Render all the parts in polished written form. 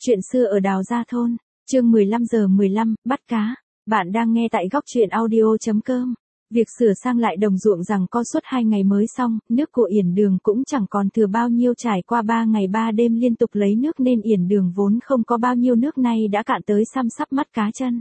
Chuyện xưa ở Đào Gia Thôn, chương 15:15, bắt cá. Bạn đang nghe tại góc truyện audio.com. Việc sửa sang lại đồng ruộng rằng co suốt 2 ngày mới xong, nước của Yển Đường cũng chẳng còn thừa bao nhiêu, trải qua 3 ngày 3 đêm liên tục lấy nước nên Yển Đường vốn không có bao nhiêu nước nay đã cạn tới xăm sắp mắt cá chân.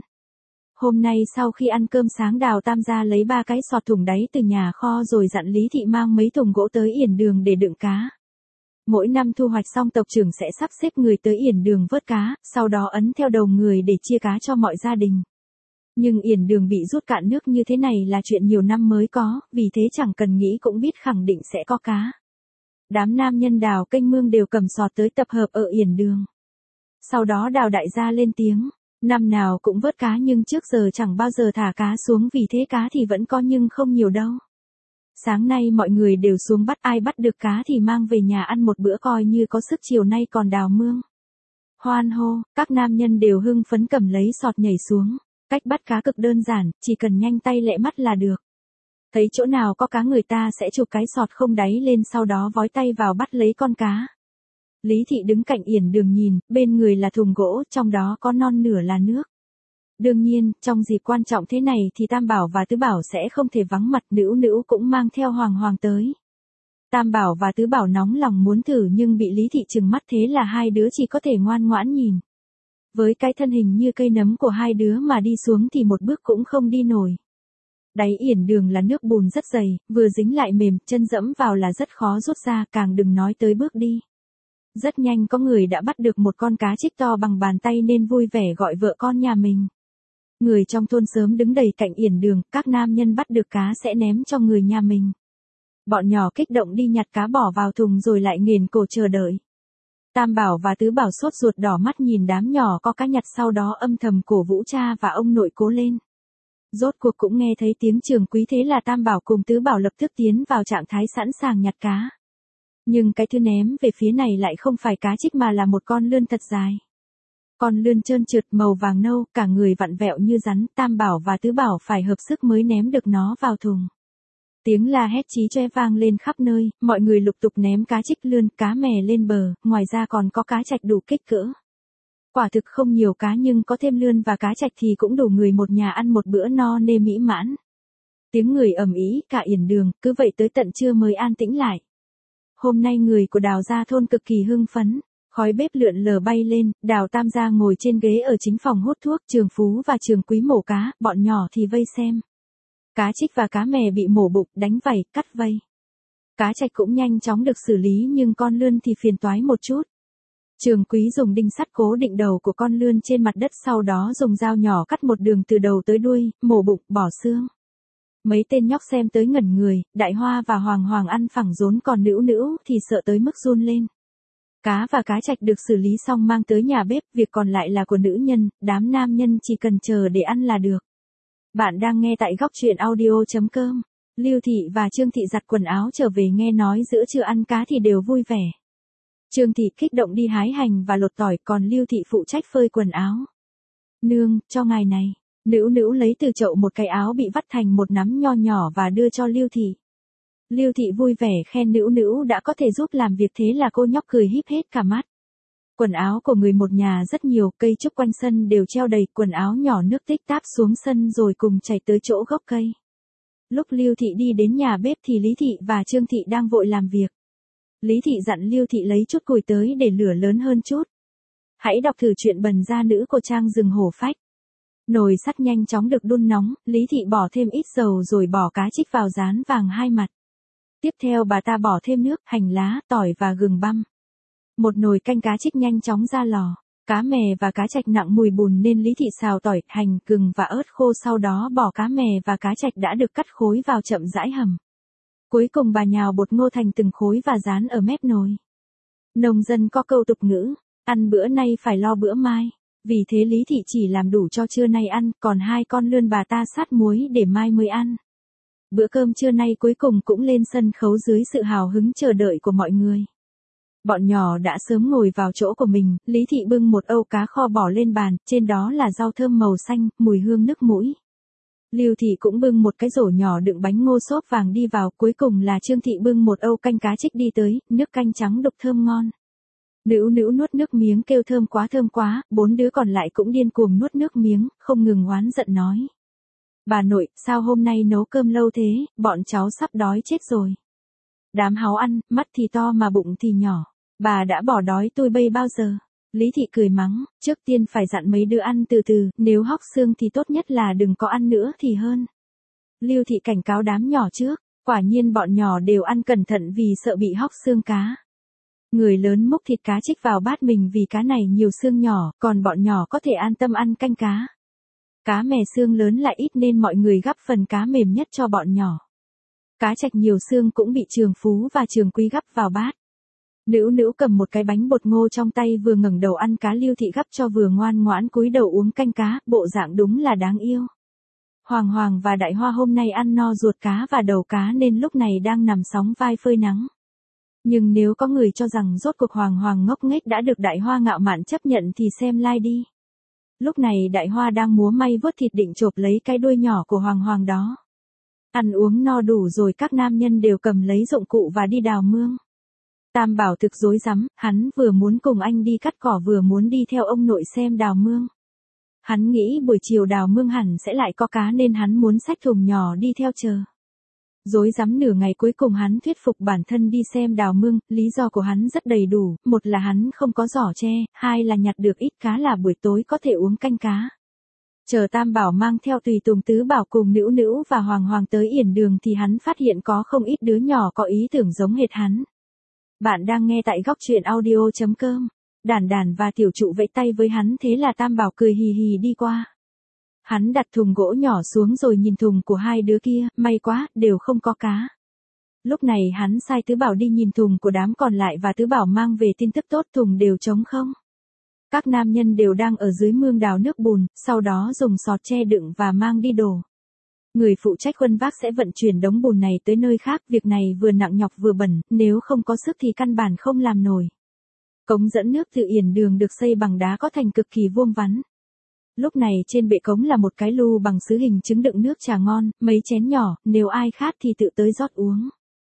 Hôm nay sau khi ăn cơm sáng Đào Tam gia lấy 3 cái sọt thùng đáy từ nhà kho rồi dặn Lý Thị mang mấy thùng gỗ tới Yển Đường để đựng cá. Mỗi năm thu hoạch xong tộc trưởng sẽ sắp xếp người tới Yển Đường vớt cá, sau đó ấn theo đầu người để chia cá cho mọi gia đình. Nhưng Yển Đường bị rút cạn nước như thế này là chuyện nhiều năm mới có, vì thế chẳng cần nghĩ cũng biết khẳng định sẽ có cá. Đám nam nhân đào kênh mương đều cầm sọt tới tập hợp ở Yển Đường. Sau đó Đào đại gia lên tiếng, năm nào cũng vớt cá nhưng trước giờ chẳng bao giờ thả cá xuống, vì thế cá thì vẫn có nhưng không nhiều đâu. Sáng nay mọi người đều xuống bắt, ai bắt được cá thì mang về nhà ăn một bữa coi như có sức, chiều nay còn đào mương. Hoan hô, các nam nhân đều hưng phấn cầm lấy sọt nhảy xuống. Cách bắt cá cực đơn giản, chỉ cần nhanh tay lẹ mắt là được. Thấy chỗ nào có cá người ta sẽ chụp cái sọt không đáy lên, sau đó vói tay vào bắt lấy con cá. Lý Thị đứng cạnh Yển Đường nhìn, bên người là thùng gỗ, trong đó có non nửa là nước. Đương nhiên, trong dịp quan trọng thế này thì Tam Bảo và Tứ Bảo sẽ không thể vắng mặt, Nữu Nữu cũng mang theo Hoàng Hoàng tới. Tam Bảo và Tứ Bảo nóng lòng muốn thử nhưng bị Lý Thị trừng mắt, thế là hai đứa chỉ có thể ngoan ngoãn nhìn. Với cái thân hình như cây nấm của hai đứa mà đi xuống thì một bước cũng không đi nổi. Đáy Yển Đường là nước bùn rất dày, vừa dính lại mềm, chân dẫm vào là rất khó rút ra, càng đừng nói tới bước đi. Rất nhanh có người đã bắt được một con cá trích to bằng bàn tay nên vui vẻ gọi vợ con nhà mình. Người trong thôn sớm đứng đầy cạnh Yển Đường, các nam nhân bắt được cá sẽ ném cho người nhà mình. Bọn nhỏ kích động đi nhặt cá bỏ vào thùng rồi lại nghền cổ chờ đợi. Tam Bảo và Tứ Bảo sốt ruột đỏ mắt nhìn đám nhỏ có cá nhặt, sau đó âm thầm cổ vũ cha và ông nội cố lên. Rốt cuộc cũng nghe thấy tiếng Trường Quý, thế là Tam Bảo cùng Tứ Bảo lập tức tiến vào trạng thái sẵn sàng nhặt cá. Nhưng cái thứ ném về phía này lại không phải cá trích mà là một con lươn thật dài. Con lươn trơn trượt màu vàng nâu, cả người vặn vẹo như rắn, Tam Bảo và Tứ Bảo phải hợp sức mới ném được nó vào thùng. Tiếng la hét chí chóe vang lên khắp nơi, mọi người lục tục ném cá trích, lươn, cá mè lên bờ, ngoài ra còn có cá trạch đủ kích cỡ. Quả thực không nhiều cá nhưng có thêm lươn và cá trạch thì cũng đủ người một nhà ăn một bữa no nê mỹ mãn. Tiếng người ầm ĩ cả Yển Đường, cứ vậy tới tận trưa mới an tĩnh lại. Hôm nay người của Đào Gia Thôn cực kỳ hưng phấn. Khói bếp lượn lờ bay lên, Đào Tam gia ngồi trên ghế ở chính phòng hút thuốc, Trường Phú và Trường Quý mổ cá, bọn nhỏ thì vây xem. Cá trích và cá mè bị mổ bụng, đánh vảy, cắt vây. Cá trạch cũng nhanh chóng được xử lý nhưng con lươn thì phiền toái một chút. Trường Quý dùng đinh sắt cố định đầu của con lươn trên mặt đất, sau đó dùng dao nhỏ cắt một đường từ đầu tới đuôi, mổ bụng, bỏ xương. Mấy tên nhóc xem tới ngẩn người, Đại Hoa và Hoàng Hoàng ăn phẳng rốn, còn Nữu Nữu thì sợ tới mức run lên. Cá và cá trạch được xử lý xong mang tới nhà bếp, việc còn lại là của nữ nhân, đám nam nhân chỉ cần chờ để ăn là được. Bạn đang nghe tại góc truyện audio.com. Lưu Thị và Trương Thị giặt quần áo trở về, nghe nói giữa trưa ăn cá thì đều vui vẻ. Trương Thị kích động đi hái hành và lột tỏi, còn Lưu Thị phụ trách phơi quần áo. Nương, cho ngài này. Nữu Nữu lấy từ chậu một cái áo bị vắt thành một nắm nho nhỏ và đưa cho Lưu Thị. Lưu Thị vui vẻ khen Nữu Nữu đã có thể giúp làm việc, thế là cô nhóc cười híp hết cả mắt. Quần áo của người một nhà rất nhiều, cây trúc quanh sân đều treo đầy, quần áo nhỏ nước tích táp xuống sân rồi cùng chảy tới chỗ gốc cây. Lúc Lưu Thị đi đến nhà bếp thì Lý Thị và Trương Thị đang vội làm việc. Lý Thị dặn Lưu Thị lấy chút củi tới để lửa lớn hơn chút. Hãy đọc thử chuyện Bần gia nữ của Trang Rừng Hổ Phách. Nồi sắt nhanh chóng được đun nóng, Lý Thị bỏ thêm ít dầu rồi bỏ cá trích vào rán vàng hai mặt. Tiếp theo bà ta bỏ thêm nước, hành lá, tỏi và gừng băm. Một nồi canh cá trích nhanh chóng ra lò. Cá mè và cá trạch nặng mùi bùn nên Lý Thị xào tỏi, hành, gừng và ớt khô, sau đó bỏ cá mè và cá trạch đã được cắt khối vào chậm rãi hầm. Cuối cùng bà nhào bột ngô thành từng khối và rán ở mép nồi. Nông dân có câu tục ngữ, ăn bữa nay phải lo bữa mai. Vì thế Lý Thị chỉ làm đủ cho trưa nay ăn, còn 2 con lươn bà ta sát muối để mai mới ăn. Bữa cơm trưa nay cuối cùng cũng lên sân khấu dưới sự hào hứng chờ đợi của mọi người. Bọn nhỏ đã sớm ngồi vào chỗ của mình, Lý Thị bưng một âu cá kho bỏ lên bàn, trên đó là rau thơm màu xanh, mùi hương nức mũi. Lưu Thị cũng bưng một cái rổ nhỏ đựng bánh ngô xốp vàng đi vào, cuối cùng là Trương Thị bưng một âu canh cá trích đi tới, nước canh trắng đục thơm ngon. Nữu nữu nuốt nước miếng kêu thơm quá, 4 đứa còn lại cũng điên cuồng nuốt nước miếng, không ngừng oán giận nói. Bà nội, sao hôm nay nấu cơm lâu thế, bọn cháu sắp đói chết rồi. Đám háu ăn, mắt thì to mà bụng thì nhỏ. Bà đã bỏ đói tôi bây bao giờ? Lý thị cười mắng, trước tiên phải dặn mấy đứa ăn từ từ, nếu hóc xương thì tốt nhất là đừng có ăn nữa thì hơn. Lưu thị cảnh cáo đám nhỏ trước, quả nhiên bọn nhỏ đều ăn cẩn thận vì sợ bị hóc xương cá. Người lớn múc thịt cá trích vào bát mình vì cá này nhiều xương nhỏ, còn bọn nhỏ có thể an tâm ăn canh cá. Cá mè xương lớn lại ít nên mọi người gắp phần cá mềm nhất cho bọn nhỏ. Cá trạch nhiều xương cũng bị Trường Phú và Trường Quý gắp vào bát. Nữu nữu cầm một cái bánh bột ngô trong tay vừa ngẩng đầu ăn cá, Lưu thị gắp cho vừa ngoan ngoãn cúi đầu uống canh cá, bộ dạng đúng là đáng yêu. Hoàng Hoàng và Đại Hoa hôm nay ăn no ruột cá và đầu cá nên lúc này đang nằm sóng vai phơi nắng. Nhưng nếu có người cho rằng rốt cuộc Hoàng Hoàng ngốc nghếch đã được Đại Hoa ngạo mạn chấp nhận thì xem like đi. Lúc này Đại Hoa đang múa may vuốt thịt định chộp lấy cái đuôi nhỏ của Hoàng Hoàng đó. Ăn uống no đủ rồi các nam nhân đều cầm lấy dụng cụ và đi đào mương. Tam Bảo thực rối rắm, hắn vừa muốn cùng anh đi cắt cỏ vừa muốn đi theo ông nội xem đào mương. Hắn nghĩ buổi chiều đào mương hẳn sẽ lại có cá nên hắn muốn xách thùng nhỏ đi theo chờ. Rối rắm nửa ngày cuối cùng hắn thuyết phục bản thân đi xem đào mương, lý do của hắn rất đầy đủ, một là hắn không có giỏ tre, hai là nhặt được ít cá là buổi tối có thể uống canh cá. Chờ Tam Bảo mang theo tùy tùng Tứ Bảo cùng Nữu Nữu và Hoàng Hoàng tới yển đường thì hắn phát hiện có không ít đứa nhỏ có ý tưởng giống hệt hắn. Bạn đang nghe tại góc truyện audio.com. Đản Đản và Tiểu Trụ vẫy tay với hắn thế là Tam Bảo cười hì hì đi qua. Hắn đặt thùng gỗ nhỏ xuống rồi nhìn thùng của hai đứa kia, may quá, đều không có cá. Lúc này hắn sai Tứ Bảo đi nhìn thùng của đám còn lại và Tứ Bảo mang về tin tức tốt, thùng đều trống không. Các nam nhân đều đang ở dưới mương đào nước bùn, sau đó dùng sọt che đựng và mang đi đổ. Người phụ trách khuân vác sẽ vận chuyển đống bùn này tới nơi khác, việc này vừa nặng nhọc vừa bẩn, nếu không có sức thì căn bản không làm nổi. Cống dẫn nước từ yển đường được xây bằng đá có thành cực kỳ vuông vắn. Lúc này trên bệ cống là một cái lu bằng sứ hình trứng đựng nước trà ngon, mấy chén nhỏ, nếu ai khát thì tự tới rót uống.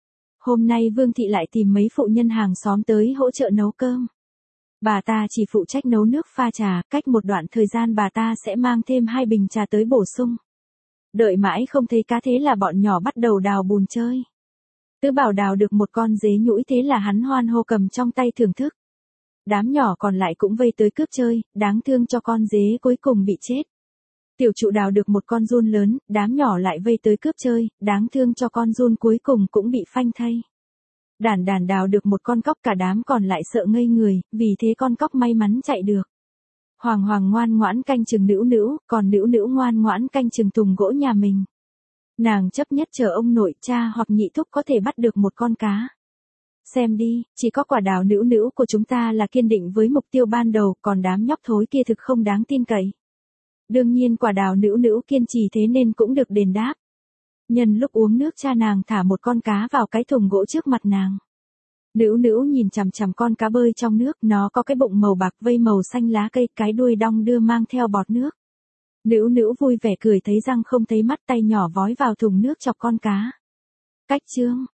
Hôm nay Vương thị lại tìm mấy phụ nhân hàng xóm tới hỗ trợ nấu cơm. Bà ta chỉ phụ trách nấu nước pha trà, cách một đoạn thời gian bà ta sẽ mang thêm 2 bình trà tới bổ sung. Đợi mãi không thấy cá thế là bọn nhỏ bắt đầu đào bùn chơi. Tứ Bảo đào được một con dế nhũi thế là hắn hoan hô cầm trong tay thưởng thức. Đám nhỏ còn lại cũng vây tới cướp chơi, đáng thương cho con dế cuối cùng bị chết. Tiểu Trụ đào được một con giun lớn, đám nhỏ lại vây tới cướp chơi, đáng thương cho con giun cuối cùng cũng bị phanh thây. Đản Đản đào được một con cóc, cả đám còn lại sợ ngây người, vì thế con cóc may mắn chạy được. Hoàng Hoàng ngoan ngoãn canh chừng Nữu Nữu, còn Nữu Nữu ngoan ngoãn canh chừng thùng gỗ nhà mình. Nàng chấp nhất chờ ông nội, cha hoặc nhị thúc có thể bắt được một con cá. Xem đi, chỉ có quả đào Nữu Nữu của chúng ta là kiên định với mục tiêu ban đầu, còn đám nhóc thối kia thực không đáng tin cậy. Đương nhiên quả đào Nữu Nữu kiên trì thế nên cũng được đền đáp. Nhân lúc uống nước cha nàng thả một con cá vào cái thùng gỗ trước mặt nàng. Nữu Nữu nhìn chằm chằm con cá bơi trong nước, nó có cái bụng màu bạc vây màu xanh lá cây, cái đuôi đong đưa mang theo bọt nước. Nữu Nữu vui vẻ cười thấy răng không thấy mắt, tay nhỏ vói vào thùng nước chọc con cá. Cách chương,